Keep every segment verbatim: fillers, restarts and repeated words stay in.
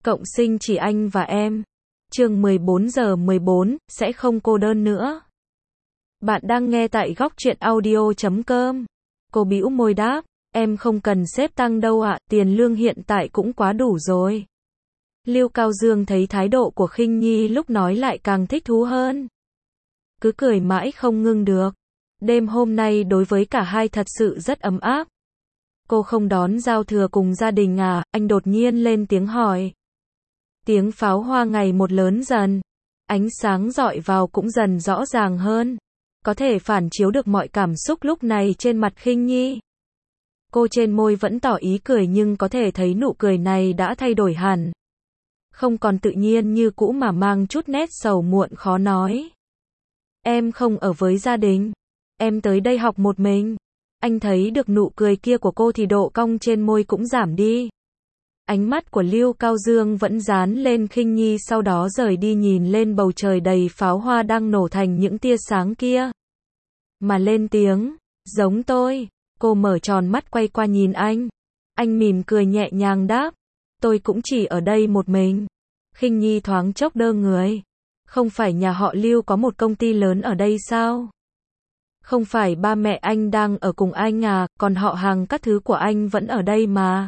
Cộng sinh chỉ anh và em. Chương mười bốn giờ mười bốn, sẽ không cô đơn nữa. Bạn đang nghe tại góc truyện audio chấm com. Cô bĩu môi đáp, em không cần sếp tăng đâu ạ, tiền lương hiện tại cũng quá đủ rồi. Lưu Cao Dương thấy thái độ của Khinh Nhi lúc nói lại càng thích thú hơn. Cứ cười mãi không ngưng được. Đêm hôm nay đối với cả hai thật sự rất ấm áp. Cô không đón giao thừa cùng gia đình à? Anh đột nhiên lên tiếng hỏi. Tiếng pháo hoa ngày một lớn dần. Ánh sáng rọi vào cũng dần rõ ràng hơn. Có thể phản chiếu được mọi cảm xúc lúc này trên mặt Khinh Nhi. Cô trên môi vẫn tỏ ý cười nhưng có thể thấy nụ cười này đã thay đổi hẳn. Không còn tự nhiên như cũ mà mang chút nét sầu muộn khó nói. Em không ở với gia đình. Em tới đây học một mình. Anh thấy được nụ cười kia của cô thì độ cong trên môi cũng giảm đi. Ánh mắt của Lưu Cao Dương vẫn dán lên Khinh Nhi, sau đó rời đi nhìn lên bầu trời đầy pháo hoa đang nổ thành những tia sáng kia. Mà lên tiếng, giống tôi. Cô mở tròn mắt quay qua nhìn anh. Anh mỉm cười nhẹ nhàng đáp, tôi cũng chỉ ở đây một mình. Khinh Nhi thoáng chốc đơ người. Không phải nhà họ Lưu có một công ty lớn ở đây sao? Không phải ba mẹ anh đang ở cùng anh à, còn họ hàng các thứ của anh vẫn ở đây mà.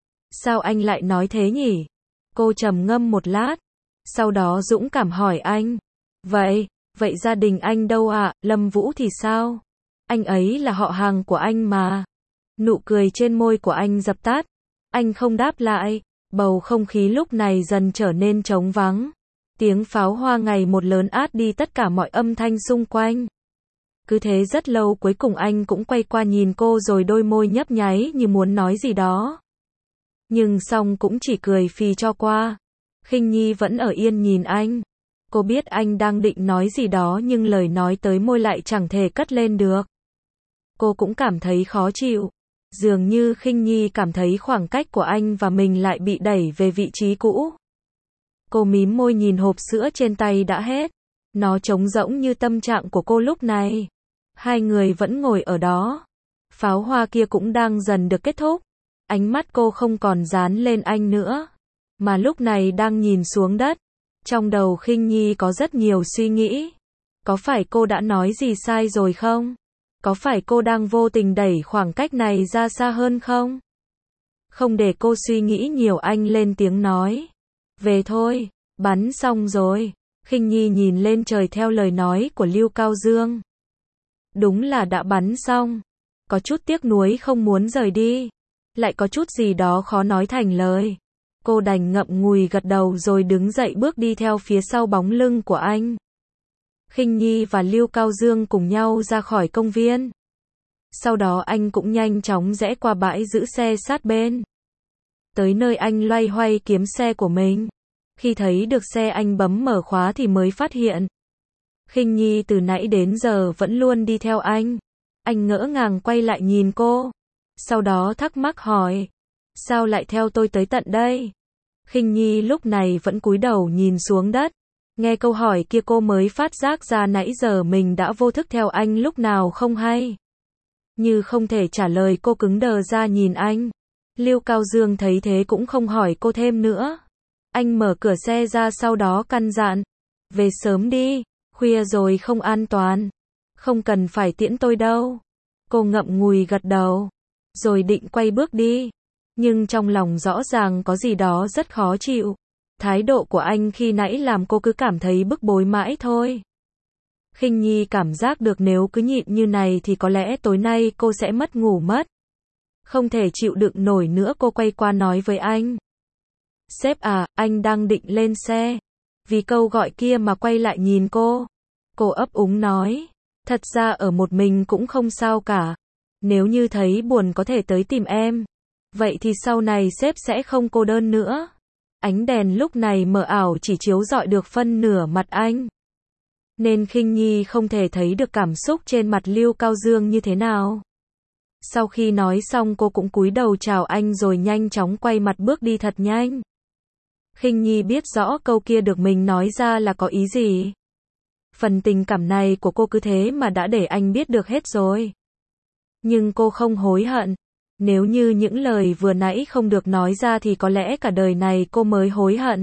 Sao anh lại nói thế nhỉ? Cô trầm ngâm một lát. Sau đó dũng cảm hỏi anh. Vậy, vậy gia đình anh đâu ạ? Lâm Vũ thì sao? Anh ấy là họ hàng của anh mà. Nụ cười trên môi của anh dập tắt. Anh không đáp lại. Bầu không khí lúc này dần trở nên trống vắng. Tiếng pháo hoa ngày một lớn át đi tất cả mọi âm thanh xung quanh. Cứ thế rất lâu cuối cùng anh cũng quay qua nhìn cô rồi đôi môi nhấp nháy như muốn nói gì đó. Nhưng xong cũng chỉ cười phì cho qua. Khinh Nhi vẫn ở yên nhìn anh. Cô biết anh đang định nói gì đó nhưng lời nói tới môi lại chẳng thể cất lên được. Cô cũng cảm thấy khó chịu. Dường như Khinh Nhi cảm thấy khoảng cách của anh và mình lại bị đẩy về vị trí cũ. Cô mím môi nhìn hộp sữa trên tay đã hết. Nó trống rỗng như tâm trạng của cô lúc này. Hai người vẫn ngồi ở đó. Pháo hoa kia cũng đang dần được kết thúc. Ánh mắt cô không còn dán lên anh nữa, mà lúc này đang nhìn xuống đất. Trong đầu Khinh Nhi có rất nhiều suy nghĩ. Có phải cô đã nói gì sai rồi không? Có phải cô đang vô tình đẩy khoảng cách này ra xa hơn không? Không để cô suy nghĩ nhiều, anh lên tiếng nói. Về thôi, bắn xong rồi. Khinh Nhi nhìn lên trời theo lời nói của Lưu Cao Dương. Đúng là đã bắn xong. Có chút tiếc nuối không muốn rời đi. Lại có chút gì đó khó nói thành lời. Cô đành ngậm ngùi gật đầu rồi đứng dậy bước đi theo phía sau bóng lưng của anh. Khinh Nhi và Lưu Cao Dương cùng nhau ra khỏi công viên. Sau đó anh cũng nhanh chóng rẽ qua bãi giữ xe sát bên. Tới nơi anh loay hoay kiếm xe của mình. Khi thấy được xe anh bấm mở khóa thì mới phát hiện. Khinh Nhi từ nãy đến giờ vẫn luôn đi theo anh. Anh ngỡ ngàng quay lại nhìn cô. Sau đó thắc mắc hỏi. Sao lại theo tôi tới tận đây? Khinh Nhi lúc này vẫn cúi đầu nhìn xuống đất. Nghe câu hỏi kia cô mới phát giác ra nãy giờ mình đã vô thức theo anh lúc nào không hay. Như không thể trả lời, cô cứng đờ ra nhìn anh. Lưu Cao Dương thấy thế cũng không hỏi cô thêm nữa. Anh mở cửa xe ra sau đó căn dặn. Về sớm đi, khuya rồi không an toàn. Không cần phải tiễn tôi đâu. Cô ngậm ngùi gật đầu. Rồi định quay bước đi. Nhưng trong lòng rõ ràng có gì đó rất khó chịu. Thái độ của anh khi nãy làm cô cứ cảm thấy bức bối mãi thôi. Khinh Nhi cảm giác được nếu cứ nhịn như này thì có lẽ tối nay cô sẽ mất ngủ mất. Không thể chịu đựng nổi nữa, cô quay qua nói với anh. Sếp à, anh đang định lên xe. Vì câu gọi kia mà quay lại nhìn cô. Cô ấp úng nói. Thật ra ở một mình cũng không sao cả. Nếu như thấy buồn có thể tới tìm em. Vậy thì sau này sếp sẽ không cô đơn nữa. Ánh đèn lúc này mờ ảo chỉ chiếu rọi được phân nửa mặt anh. Nên Khinh Nhi không thể thấy được cảm xúc trên mặt Lưu Cao Dương như thế nào. Sau khi nói xong cô cũng cúi đầu chào anh rồi nhanh chóng quay mặt bước đi thật nhanh. Khinh Nhi biết rõ câu kia được mình nói ra là có ý gì. Phần tình cảm này của cô cứ thế mà đã để anh biết được hết rồi. Nhưng cô không hối hận. Nếu như những lời vừa nãy không được nói ra thì có lẽ cả đời này cô mới hối hận.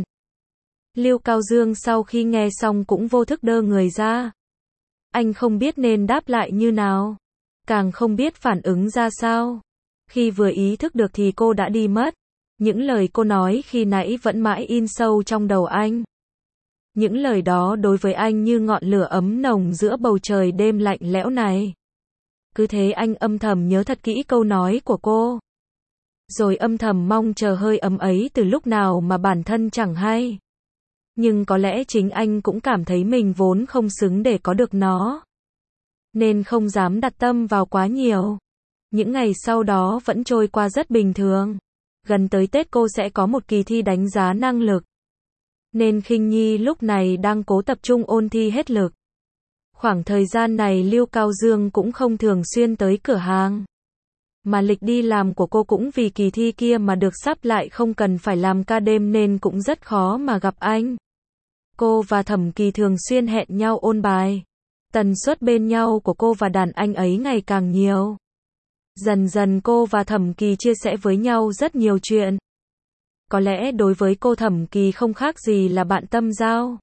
Lưu Cao Dương sau khi nghe xong cũng vô thức đơ người ra. Anh không biết nên đáp lại như nào, càng không biết phản ứng ra sao. Khi vừa ý thức được thì cô đã đi mất. Những lời cô nói khi nãy vẫn mãi in sâu trong đầu anh. Những lời đó đối với anh như ngọn lửa ấm nồng giữa bầu trời đêm lạnh lẽo này. Cứ thế anh âm thầm nhớ thật kỹ câu nói của cô. Rồi âm thầm mong chờ hơi ấm ấy từ lúc nào mà bản thân chẳng hay. Nhưng có lẽ chính anh cũng cảm thấy mình vốn không xứng để có được nó. Nên không dám đặt tâm vào quá nhiều. Những ngày sau đó vẫn trôi qua rất bình thường. Gần tới Tết cô sẽ có một kỳ thi đánh giá năng lực. Nên Khinh Nhi lúc này đang cố tập trung ôn thi hết lực. Khoảng thời gian này Lưu Cao Dương cũng không thường xuyên tới cửa hàng. Mà lịch đi làm của cô cũng vì kỳ thi kia mà được sắp lại không cần phải làm ca đêm nên cũng rất khó mà gặp anh. Cô và Thẩm Kỳ thường xuyên hẹn nhau ôn bài. Tần suất bên nhau của cô và đàn anh ấy ngày càng nhiều. Dần dần cô và Thẩm Kỳ chia sẻ với nhau rất nhiều chuyện. Có lẽ đối với cô Thẩm Kỳ không khác gì là bạn tâm giao.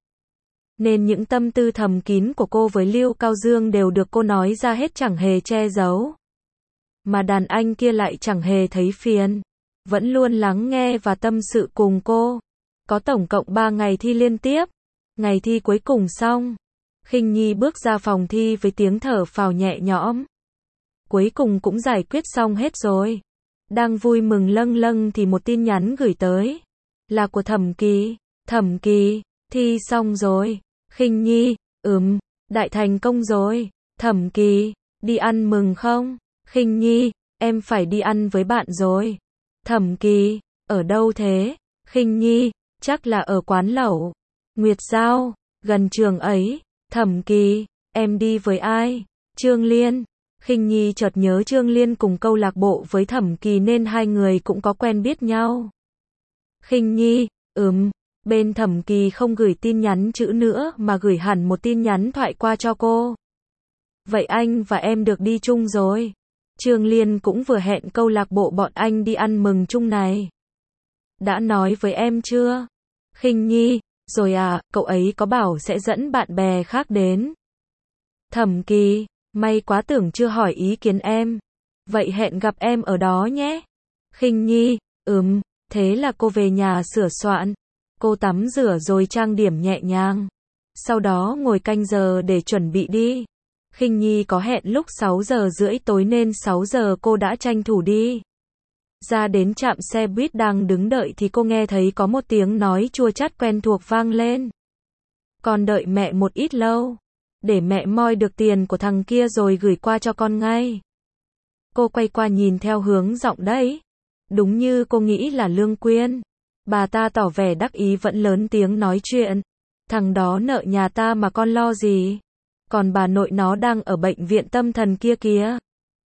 Nên những tâm tư thầm kín của cô với Lưu Cao Dương đều được cô nói ra hết chẳng hề che giấu. Mà đàn anh kia lại chẳng hề thấy phiền. Vẫn luôn lắng nghe và tâm sự cùng cô. Có tổng cộng ba ngày thi liên tiếp. Ngày thi cuối cùng xong. Khinh Nhi bước ra phòng thi với tiếng thở phào nhẹ nhõm. Cuối cùng cũng giải quyết xong hết rồi. Đang vui mừng lâng lâng thì một tin nhắn gửi tới. Là của Thẩm Kỳ. Thẩm Kỳ, thi xong rồi. Khinh Nhi, ừm, đại thành công rồi. Thẩm Kỳ, đi ăn mừng không? Khinh Nhi, em phải đi ăn với bạn rồi. Thẩm Kỳ, ở đâu thế? Khinh Nhi, chắc là ở quán lẩu. Nguyệt Giao, gần trường ấy. Thẩm Kỳ, em đi với ai? Trương Liên. Khinh Nhi chợt nhớ Trương Liên cùng câu lạc bộ với Thẩm Kỳ nên hai người cũng có quen biết nhau. Khinh Nhi, ừm, bên Thẩm Kỳ không gửi tin nhắn chữ nữa mà gửi hẳn một tin nhắn thoại qua cho cô. Vậy anh và em được đi chung rồi. Trương Liên cũng vừa hẹn câu lạc bộ bọn anh đi ăn mừng chung này. Đã nói với em chưa? Khinh Nhi, rồi à, cậu ấy có bảo sẽ dẫn bạn bè khác đến. Thẩm Kỳ, may quá tưởng chưa hỏi ý kiến em. Vậy hẹn gặp em ở đó nhé. Khinh Nhi, ừm, thế là cô về nhà sửa soạn. Cô tắm rửa rồi trang điểm nhẹ nhàng. Sau đó ngồi canh giờ để chuẩn bị đi. Khinh Nhi có hẹn lúc sáu giờ rưỡi tối nên sáu giờ cô đã tranh thủ đi. Ra đến trạm xe buýt đang đứng đợi thì cô nghe thấy có một tiếng nói chua chát quen thuộc vang lên. Con đợi mẹ một ít lâu. Để mẹ moi được tiền của thằng kia rồi gửi qua cho con ngay. Cô quay qua nhìn theo hướng giọng đấy. Đúng như cô nghĩ là Lương Quyên. Bà ta tỏ vẻ đắc ý vẫn lớn tiếng nói chuyện. Thằng đó nợ nhà ta mà con lo gì. Còn bà nội nó đang ở bệnh viện tâm thần kia kìa.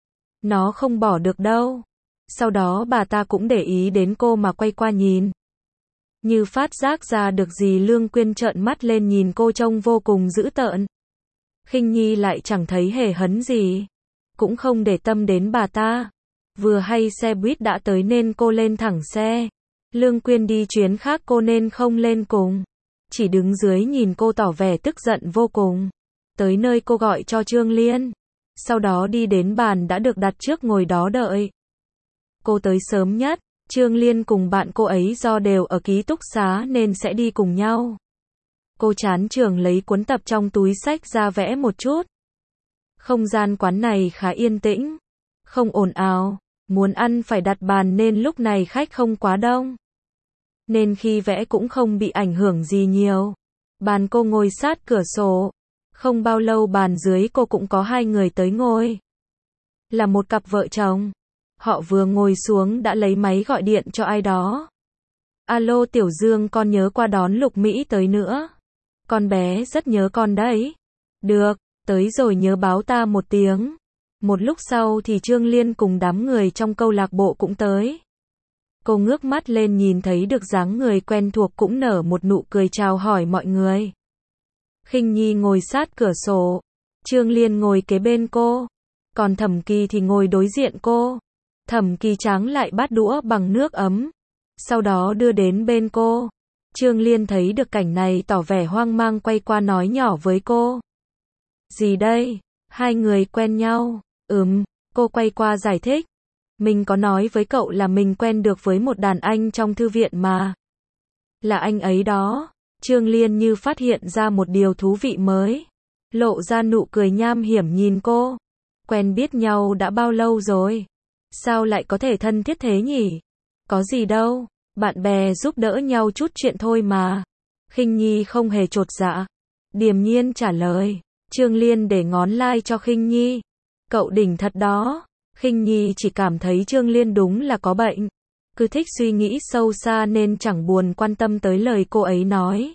Nó không bỏ được đâu. Sau đó bà ta cũng để ý đến cô mà quay qua nhìn. Như phát giác ra được gì Lương Quyên trợn mắt lên nhìn cô trông vô cùng dữ tợn. Khinh Nhi lại chẳng thấy hề hấn gì. Cũng không để tâm đến bà ta. Vừa hay xe buýt đã tới nên cô lên thẳng xe. Lương Quyên đi chuyến khác cô nên không lên cùng. Chỉ đứng dưới nhìn cô tỏ vẻ tức giận vô cùng. Tới nơi cô gọi cho Trương Liên. Sau đó đi đến bàn đã được đặt trước ngồi đó đợi. Cô tới sớm nhất. Trương Liên cùng bạn cô ấy do đều ở ký túc xá nên sẽ đi cùng nhau. Cô chán trường lấy cuốn tập trong túi xách ra vẽ một chút. Không gian quán này khá yên tĩnh. Không ồn ào. Muốn ăn phải đặt bàn nên lúc này khách không quá đông. Nên khi vẽ cũng không bị ảnh hưởng gì nhiều. Bàn cô ngồi sát cửa sổ. Không bao lâu bàn dưới cô cũng có hai người tới ngồi. Là một cặp vợ chồng. Họ vừa ngồi xuống đã lấy máy gọi điện cho ai đó. Alo Tiểu Dương, con nhớ qua đón Lục Mỹ tới nữa. Con bé rất nhớ con đấy. Được, tới rồi nhớ báo ta một tiếng. Một lúc sau thì Trương Liên cùng đám người trong câu lạc bộ cũng tới. Cô ngước mắt lên nhìn thấy được dáng người quen thuộc cũng nở một nụ cười chào hỏi mọi người. Khinh Nhi ngồi sát cửa sổ. Trương Liên ngồi kế bên cô. Còn Thẩm Kỳ thì ngồi đối diện cô. Thẩm Kỳ tráng lại bát đũa bằng nước ấm, sau đó đưa đến bên cô. Trương Liên thấy được cảnh này tỏ vẻ hoang mang quay qua nói nhỏ với cô. Gì đây? Hai người quen nhau. Ừm, cô quay qua giải thích. Mình có nói với cậu là mình quen được với một đàn anh trong thư viện mà. Là anh ấy đó. Trương Liên như phát hiện ra một điều thú vị mới. Lộ ra nụ cười nham hiểm nhìn cô. Quen biết nhau đã bao lâu rồi? Sao lại có thể thân thiết thế nhỉ? Có gì đâu, bạn bè giúp đỡ nhau chút chuyện thôi mà. Khinh Nhi không hề chột dạ. Điềm nhiên trả lời. Trương Liên để ngón like cho Khinh Nhi. Cậu đỉnh thật đó. Khinh Nhi chỉ cảm thấy Trương Liên đúng là có bệnh. Cứ thích suy nghĩ sâu xa nên chẳng buồn quan tâm tới lời cô ấy nói.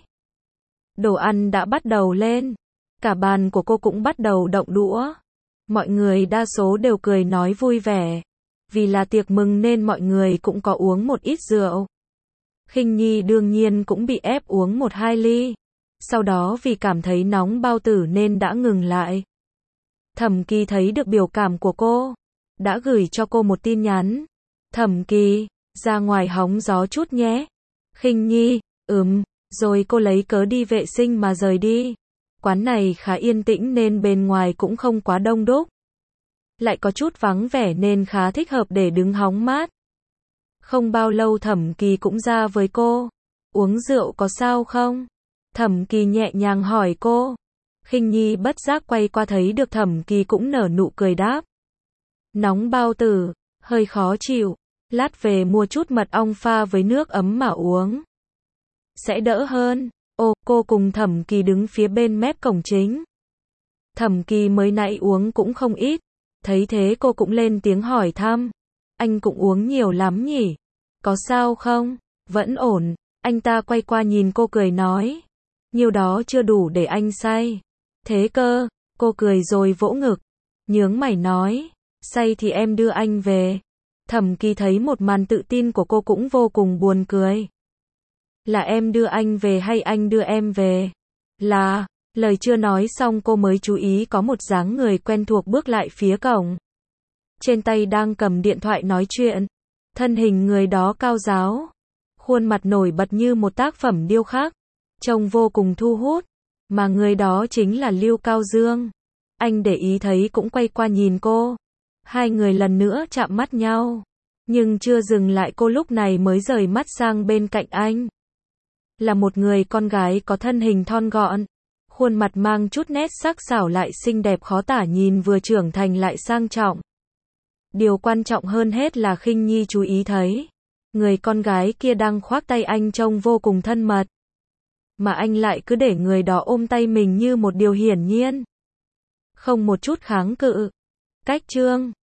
Đồ ăn đã bắt đầu lên. Cả bàn của cô cũng bắt đầu động đũa. Mọi người đa số đều cười nói vui vẻ. Vì là tiệc mừng nên mọi người cũng có uống một ít rượu. Khinh Nhi đương nhiên cũng bị ép uống một hai ly. Sau đó vì cảm thấy nóng bao tử nên đã ngừng lại. Thẩm Kỳ thấy được biểu cảm của cô. Đã gửi cho cô một tin nhắn. Thẩm Kỳ, ra ngoài hóng gió chút nhé. Khinh Nhi, ừm, rồi cô lấy cớ đi vệ sinh mà rời đi. Quán này khá yên tĩnh nên bên ngoài cũng không quá đông đúc. Lại có chút vắng vẻ nên khá thích hợp để đứng hóng mát. Không bao lâu Thẩm Kỳ cũng ra với cô. Uống rượu có sao không? Thẩm Kỳ nhẹ nhàng hỏi cô. Khinh Nhi bất giác quay qua thấy được Thẩm Kỳ cũng nở nụ cười đáp. Nóng bao tử, hơi khó chịu. Lát về mua chút mật ong pha với nước ấm mà uống. Sẽ đỡ hơn. Ô, cô cùng Thẩm Kỳ đứng phía bên mép cổng chính. Thẩm Kỳ mới nãy uống cũng không ít. Thấy thế cô cũng lên tiếng hỏi thăm. Anh cũng uống nhiều lắm nhỉ? Có sao không? Vẫn ổn. Anh ta quay qua nhìn cô cười nói. Nhiều đó chưa đủ để anh say. Thế cơ, cô cười rồi vỗ ngực. Nhướng mày nói. Say thì em đưa anh về. Thẩm Kỳ thấy một màn tự tin của cô cũng vô cùng buồn cười. Là em đưa anh về hay anh đưa em về? Là, lời chưa nói xong cô mới chú ý có một dáng người quen thuộc bước lại phía cổng. Trên tay đang cầm điện thoại nói chuyện. Thân hình người đó cao ráo. Khuôn mặt nổi bật như một tác phẩm điêu khắc. Trông vô cùng thu hút. Mà người đó chính là Lưu Cao Dương. Anh để ý thấy cũng quay qua nhìn cô. Hai người lần nữa chạm mắt nhau. Nhưng chưa dừng lại cô lúc này mới rời mắt sang bên cạnh anh. Là một người con gái có thân hình thon gọn. Khuôn mặt mang chút nét sắc sảo lại xinh đẹp khó tả nhìn vừa trưởng thành lại sang trọng. Điều quan trọng hơn hết là Khinh Nhi chú ý thấy. Người con gái kia đang khoác tay anh trông vô cùng thân mật. Mà anh lại cứ để người đó ôm tay mình như một điều hiển nhiên. Không một chút kháng cự. Cách chương